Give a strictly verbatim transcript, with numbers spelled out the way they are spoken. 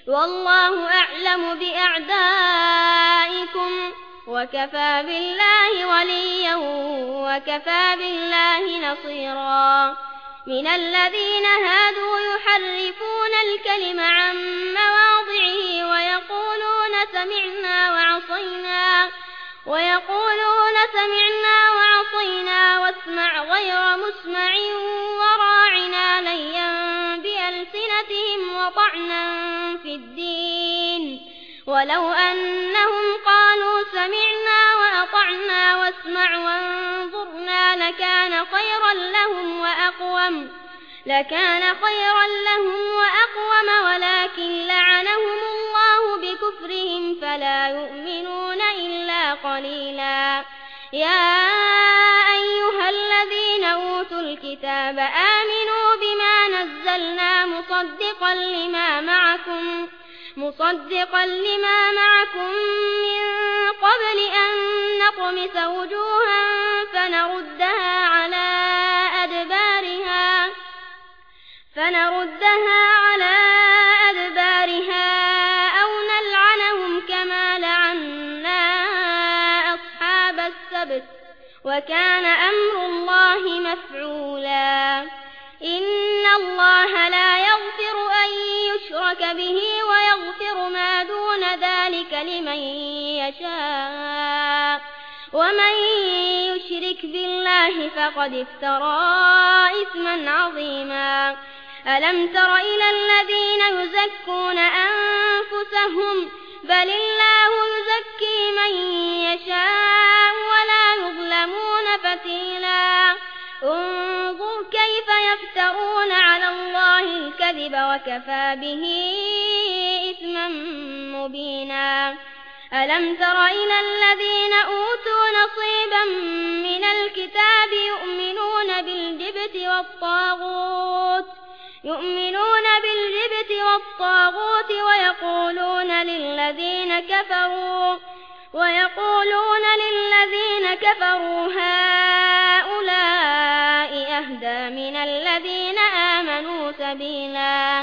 والله أعلم بأعدائكم وكفى بالله وليا وكفى بالله نصيرا من الذين هادوا يحرفون الكلم عن مواضعه ويقولون سمعنا وعصينا ويقولون سمعنا وعصينا واسمع غير مسمع وراعنا ليا بألسنتهم وطعنا في الدين ولو أنهم قالوا سمعنا وأطعنا واسمع وانظرنا لكان خيرا لهم وأقوم لكان خيرا لهم وأقوم ولكن لعنهم الله بكفرهم فلا يؤمنون إلا قليلا يا أيها الذين أوتوا الكتاب آمنوا بما نزلنا مصدقا لما معكم مصدقا لما معكم من قبل أن نطمس وجوها فنردها على أدبارها فنردها على أدبارها أو نلعنهم كما لعنا أصحاب السبت وكان أمر الله مفعولا إن الله لا يغفر أن يشرك به ويغفر ما دون ذلك لمن يشاء ومن يشرك بالله فقد افترى إثما عظيما ألم تر إلى الذين يزكون أنفسهم بل الله يزكي من يشاء ولا يظلمون فتيلا انظر كيف يفترون على الله الكذب وكفى به إثما مبينا ألم تر إلى الذين أوتوا نصيبا من الكتاب يؤمنون بالجبت والطاغوت يؤمنون بالجبت والطاغوت ويقولون للذين كفروا ويقولون للذين كفروا هؤلاء أهدى من الذين آمنوا سبيلا